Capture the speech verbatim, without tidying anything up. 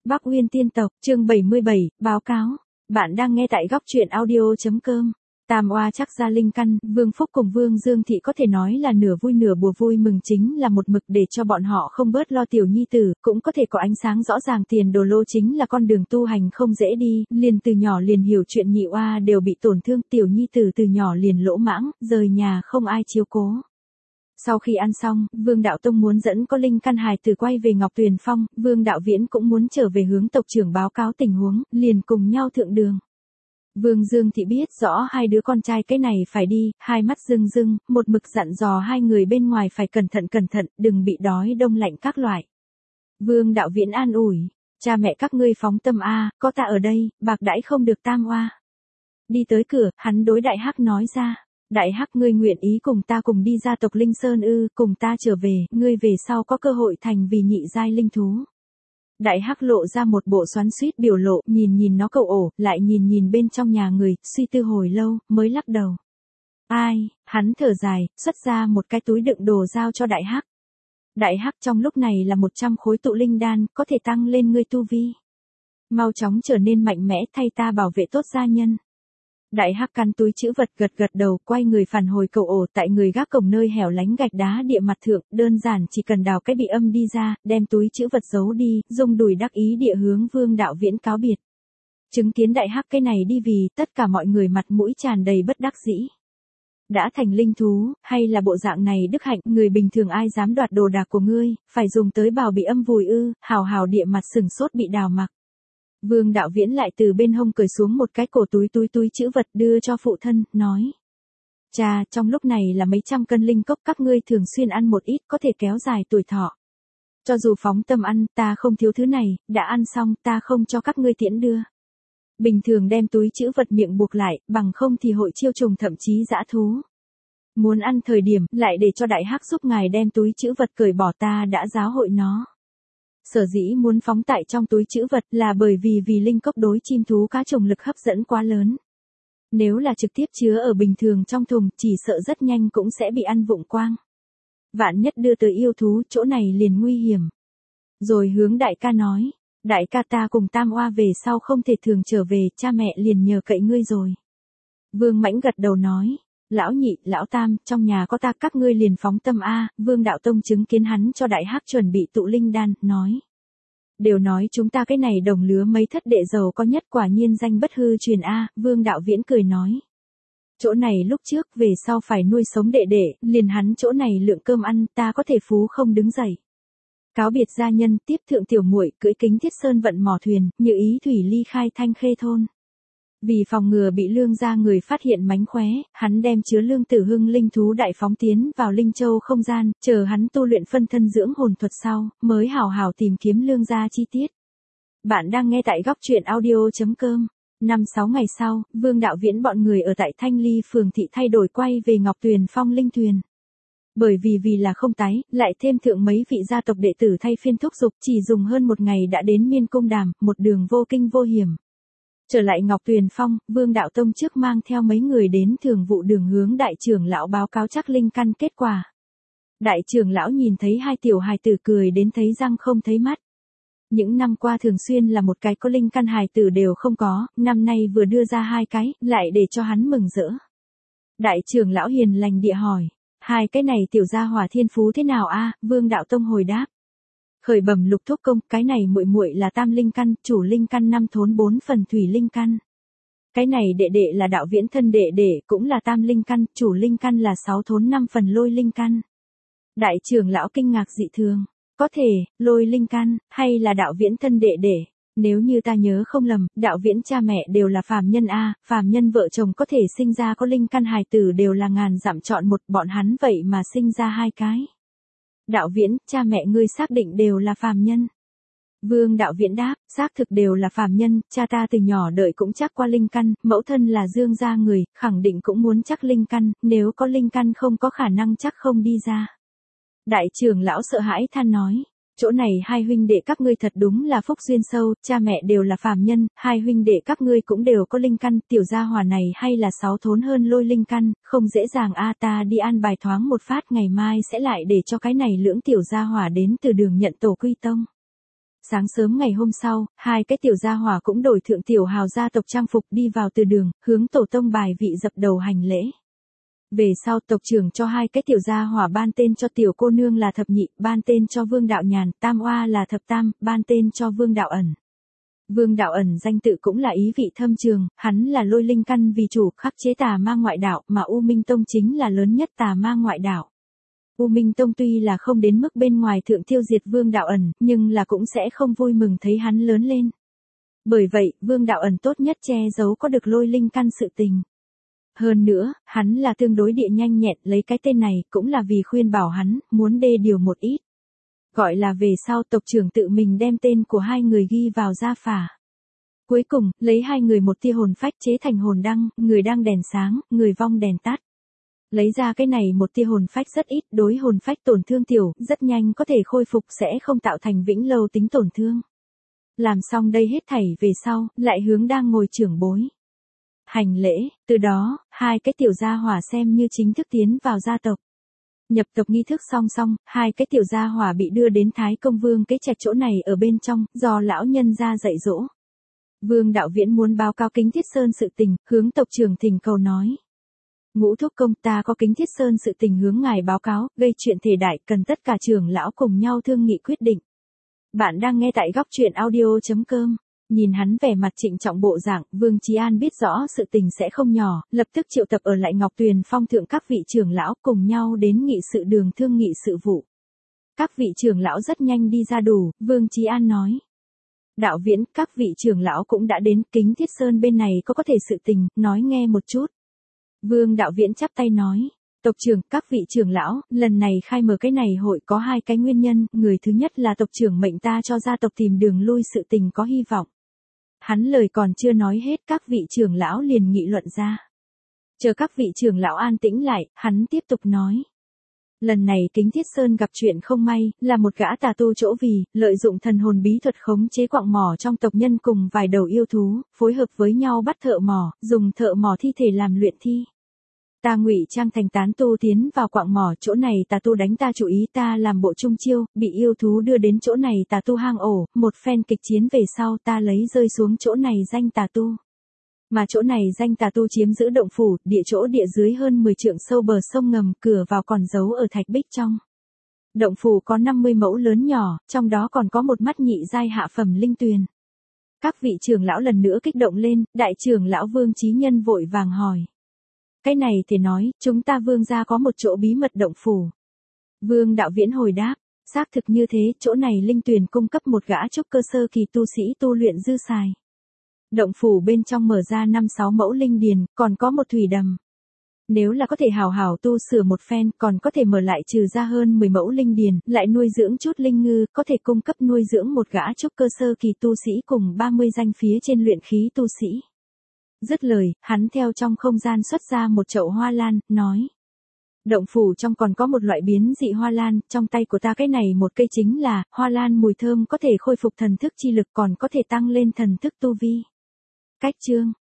Bắc Uyên tiên tộc, chương bảy mươi bảy, báo cáo. Bạn đang nghe tại góc truyện audio.com. Tam oa chắc ra linh căn, Vương Phúc cùng Vương Dương Thị có thể nói là nửa vui nửa buồn. Vui mừng chính là một mực để cho bọn họ không bớt lo tiểu nhi tử, cũng có thể có ánh sáng rõ ràng. Tiền đồ lô chính là con đường tu hành không dễ đi, liền từ nhỏ liền hiểu chuyện nhị oa đều bị tổn thương, tiểu nhi tử từ nhỏ liền lỗ mãng, rời nhà không ai chiếu cố. Sau khi ăn xong, Vương Đạo Tông muốn dẫn có linh căn hài tử quay về Ngọc Tuyền Phong, Vương Đạo Viễn cũng muốn trở về hướng tộc trưởng báo cáo tình huống, liền cùng nhau thượng đường. Vương Dương Thị biết rõ hai đứa con trai cái này phải đi, hai mắt rưng rưng, một mực dặn dò hai người bên ngoài phải cẩn thận cẩn thận, đừng bị đói đông lạnh các loại. Vương Đạo Viễn an ủi, cha mẹ các ngươi phóng tâm a, có ta ở đây, bạc đãi không được tam oa. Đi tới cửa, hắn đối Đại Hắc nói ra. Đại Hắc, ngươi nguyện ý cùng ta cùng đi gia tộc Linh Sơn ư? Cùng ta trở về, ngươi về sau có cơ hội thành vì nhị giai linh thú. Đại Hắc lộ ra một bộ xoắn xuýt biểu lộ, nhìn nhìn nó cầu ổ, lại nhìn nhìn bên trong nhà người, suy tư hồi lâu, mới lắc đầu. Ai, hắn thở dài, xuất ra một cái túi đựng đồ giao cho Đại Hắc. Đại Hắc, trong lúc này là một trăm khối tụ linh đan, có thể tăng lên ngươi tu vi. Mau chóng trở nên mạnh mẽ, thay ta bảo vệ tốt gia nhân. Đại Hắc căn túi chữ vật gật gật đầu, quay người phản hồi cầu ổ tại người gác cổng nơi hẻo lánh gạch đá địa mặt thượng, đơn giản chỉ cần đào cái bị âm đi ra, đem túi chữ vật giấu đi, dùng đùi đắc ý địa hướng Vương Đạo Viễn cáo biệt. Chứng kiến Đại Hắc cái này đi vì, tất cả mọi người mặt mũi tràn đầy bất đắc dĩ. Đã thành linh thú, hay là bộ dạng này đức hạnh, người bình thường ai dám đoạt đồ đạc của ngươi, phải dùng tới bào bị âm vùi ư? Hào hào địa mặt sừng sốt bị đào mặc. Vương Đạo Viễn lại từ bên hông cởi xuống một cái cổ túi túi túi chữ vật đưa cho phụ thân, nói. Cha, trong lúc này là mấy trăm cân linh cốc, các ngươi thường xuyên ăn một ít có thể kéo dài tuổi thọ. Cho dù phóng tâm ăn, ta không thiếu thứ này, đã ăn xong ta không cho các ngươi tiễn đưa. Bình thường đem túi chữ vật miệng buộc lại, bằng không thì hội chiêu trùng thậm chí dã thú. Muốn ăn thời điểm, lại để cho Đại Hắc giúp ngài đem túi chữ vật cởi bỏ, ta đã giáo hội nó. Sở dĩ muốn phóng tại trong túi chữ vật là bởi vì vì linh cốc đối chim thú cá trùng lực hấp dẫn quá lớn. Nếu là trực tiếp chứa ở bình thường trong thùng, chỉ sợ rất nhanh cũng sẽ bị ăn vụng quang. Vạn nhất đưa tới yêu thú, chỗ này liền nguy hiểm. Rồi hướng đại ca nói, đại ca, ta cùng tam oa về sau không thể thường trở về, cha mẹ liền nhờ cậy ngươi rồi. Vương Mãnh gật đầu nói, lão nhị, lão tam, trong nhà có ta, các ngươi liền phóng tâm a. Vương Đạo Tông chứng kiến hắn cho Đại Hắc chuẩn bị tụ linh đan, nói. Đều nói chúng ta cái này đồng lứa mấy thất đệ giàu có nhất, quả nhiên danh bất hư truyền a. Vương Đạo Viễn cười nói. Chỗ này lúc trước về sau phải nuôi sống đệ đệ, liền hắn chỗ này lượng cơm ăn, ta có thể phú không đứng dậy. Cáo biệt gia nhân, tiếp thượng tiểu muội cưỡi Kính Thiết Sơn vận mỏ thuyền, như ý thủy ly khai Thanh Khê thôn. Vì phòng ngừa bị Lương gia người phát hiện mánh khóe, hắn đem chứa Lương Tử Hưng linh thú đại phóng tiến vào Linh Châu không gian, chờ hắn tu luyện phân thân dưỡng hồn thuật sau, mới hào hào tìm kiếm Lương gia chi tiết. Bạn đang nghe tại góc truyện audio.com. Năm sáu ngày sau, Vương Đạo Viễn bọn người ở tại Thanh Ly phường thị thay đổi quay về Ngọc Tuyền Phong linh thuyền. Bởi vì vì là không tái, lại thêm thượng mấy vị gia tộc đệ tử thay phiên thúc giục, chỉ dùng hơn một ngày đã đến Miên Cung Đàm, một đường vô kinh vô hiểm. Trở lại Ngọc Tuyền Phong, Vương Đạo Tông trước mang theo mấy người đến thường vụ đường hướng đại trưởng lão báo cáo chắc linh căn kết quả. Đại trưởng lão nhìn thấy hai tiểu hài tử cười đến thấy răng không thấy mắt. Những năm qua thường xuyên là một cái có linh căn hài tử đều không có, năm nay vừa đưa ra hai cái, lại để cho hắn mừng rỡ. Đại trưởng lão hiền lành địa hỏi, hai cái này tiểu gia hỏa thiên phú thế nào a? Vương Đạo Tông hồi đáp. Khởi bẩm Lục thúc công, cái này muội muội là tam linh căn, chủ linh căn năm thốn bốn phần thủy linh căn. Cái này đệ đệ là Đạo Viễn thân đệ đệ, cũng là tam linh căn, chủ linh căn là sáu thốn năm phần lôi linh căn. Đại trưởng lão kinh ngạc dị thường, có thể, lôi linh căn, hay là Đạo Viễn thân đệ đệ? Nếu như ta nhớ không lầm, Đạo Viễn cha mẹ đều là phàm nhân a, phàm nhân vợ chồng có thể sinh ra có linh căn hài tử đều là ngàn dặm chọn một, bọn hắn vậy mà sinh ra hai cái. Đạo Viễn, cha mẹ ngươi xác định đều là phàm nhân. Vương Đạo Viễn đáp, xác thực đều là phàm nhân, cha ta từ nhỏ đợi cũng chắc qua linh căn, mẫu thân là Dương gia người, khẳng định cũng muốn chắc linh căn, nếu có linh căn không có khả năng chắc không đi ra. Đại trưởng lão sợ hãi than nói, chỗ này hai huynh đệ các ngươi thật đúng là phúc duyên sâu, cha mẹ đều là phàm nhân, hai huynh đệ các ngươi cũng đều có linh căn, tiểu gia hỏa này hay là sáu thốn hơn lôi linh căn, không dễ dàng a. Ta đi an bài thoáng một phát, ngày mai sẽ lại để cho cái này lưỡng tiểu gia hỏa đến từ đường nhận tổ quy tông. Sáng sớm ngày hôm sau, hai cái tiểu gia hỏa cũng đổi thượng tiểu hào gia tộc trang phục đi vào từ đường, hướng tổ tông bài vị dập đầu hành lễ. Về sau tộc trưởng cho hai cái tiểu gia hỏa ban tên cho tiểu cô nương là thập nhị, ban tên cho Vương Đạo Nhàn, tam oa là thập tam, ban tên cho Vương Đạo Ẩn. Vương Đạo Ẩn danh tự cũng là ý vị thâm trường, hắn là lôi linh căn vì chủ khắc chế tà ma ngoại đạo, mà U Minh Tông chính là lớn nhất tà ma ngoại đạo. U Minh Tông tuy là không đến mức bên ngoài thượng tiêu diệt Vương Đạo Ẩn, nhưng là cũng sẽ không vui mừng thấy hắn lớn lên. Bởi vậy, Vương Đạo Ẩn tốt nhất che giấu có được lôi linh căn sự tình. Hơn nữa, hắn là tương đối địa nhanh nhẹn, lấy cái tên này cũng là vì khuyên bảo hắn, muốn đê điều một ít. Gọi là về sau tộc trưởng tự mình đem tên của hai người ghi vào gia phả. Cuối cùng, lấy hai người một tia hồn phách chế thành hồn đăng, người đang đèn sáng, người vong đèn tắt. Lấy ra cái này một tia hồn phách rất ít, đối hồn phách tổn thương tiểu, rất nhanh có thể khôi phục sẽ không tạo thành vĩnh lâu tính tổn thương. Làm xong đây hết thảy về sau, lại hướng đang ngồi trưởng bối. Hành lễ, từ đó, hai cái tiểu gia hỏa xem như chính thức tiến vào gia tộc. Nhập tộc nghi thức song song, hai cái tiểu gia hỏa bị đưa đến Thái Công Vương cái trạch chỗ này ở bên trong, do lão nhân ra dạy dỗ. Vương Đạo Viễn muốn báo cáo Kính Thiết Sơn sự tình, hướng tộc trưởng thỉnh cầu nói. Ngũ thúc công, ta có Kính Thiết Sơn sự tình hướng ngài báo cáo, gây chuyện thể đại, cần tất cả trưởng lão cùng nhau thương nghị quyết định. Bạn đang nghe tại góc truyện audio chấm com. Nhìn hắn vẻ mặt trịnh trọng bộ dạng, Vương Chí An biết rõ sự tình sẽ không nhỏ, lập tức triệu tập ở lại Ngọc Tuyền Phong thượng các vị trưởng lão cùng nhau đến nghị sự đường thương nghị sự vụ. Các vị trưởng lão rất nhanh đi ra đủ, Vương Chí An nói. Đạo Viễn, các vị trưởng lão cũng đã đến, Kính Thiết Sơn bên này có có thể sự tình, nói nghe một chút. Vương Đạo Viễn chắp tay nói. Tộc trưởng, các vị trưởng lão, lần này khai mở cái này hội có hai cái nguyên nhân, người thứ nhất là tộc trưởng mệnh ta cho gia tộc tìm đường lui sự tình có hy vọng. Hắn lời còn chưa nói hết các vị trưởng lão liền nghị luận ra. Chờ các vị trưởng lão an tĩnh lại, hắn tiếp tục nói. Lần này Kính Thiết Sơn gặp chuyện không may, là một gã tà tu chỗ vì, lợi dụng thần hồn bí thuật khống chế quặng mỏ trong tộc nhân cùng vài đầu yêu thú, phối hợp với nhau bắt thợ mỏ, dùng thợ mỏ thi thể làm luyện thi. Ta ngụy trang thành tán tu tiến vào quặng mỏ, chỗ này tà tu đánh ta chủ ý ta làm bộ trung chiêu, bị yêu thú đưa đến chỗ này tà tu hang ổ, một phen kịch chiến về sau ta lấy rơi xuống chỗ này danh tà tu. Mà chỗ này danh tà tu chiếm giữ động phủ, địa chỗ địa dưới hơn mười trượng sâu bờ sông ngầm, cửa vào còn giấu ở thạch bích trong. Động phủ có năm mươi mẫu lớn nhỏ, trong đó còn có một mắt nhị giai hạ phẩm linh tuyền. Các vị trưởng lão lần nữa kích động lên, đại trưởng lão Vương Chí Nhân vội vàng hỏi. Cái này thì nói, chúng ta Vương gia có một chỗ bí mật động phủ. Vương Đạo Viễn hồi đáp, xác thực như thế, chỗ này linh tuyền cung cấp một gã trúc cơ sơ kỳ tu sĩ tu luyện dư xài. Động phủ bên trong mở ra năm sáu mẫu linh điền, còn có một thủy đầm. Nếu là có thể hào hào tu sửa một phen, còn có thể mở lại trừ ra hơn mười mẫu linh điền, lại nuôi dưỡng chút linh ngư, có thể cung cấp nuôi dưỡng một gã trúc cơ sơ kỳ tu sĩ cùng ba mươi danh phía trên luyện khí tu sĩ. Dứt lời, hắn theo trong không gian xuất ra một chậu hoa lan, nói. Động phủ trong còn có một loại biến dị hoa lan, trong tay của ta cái này một cây chính là, hoa lan mùi thơm có thể khôi phục thần thức chi lực còn có thể tăng lên thần thức tu vi. Cách chương,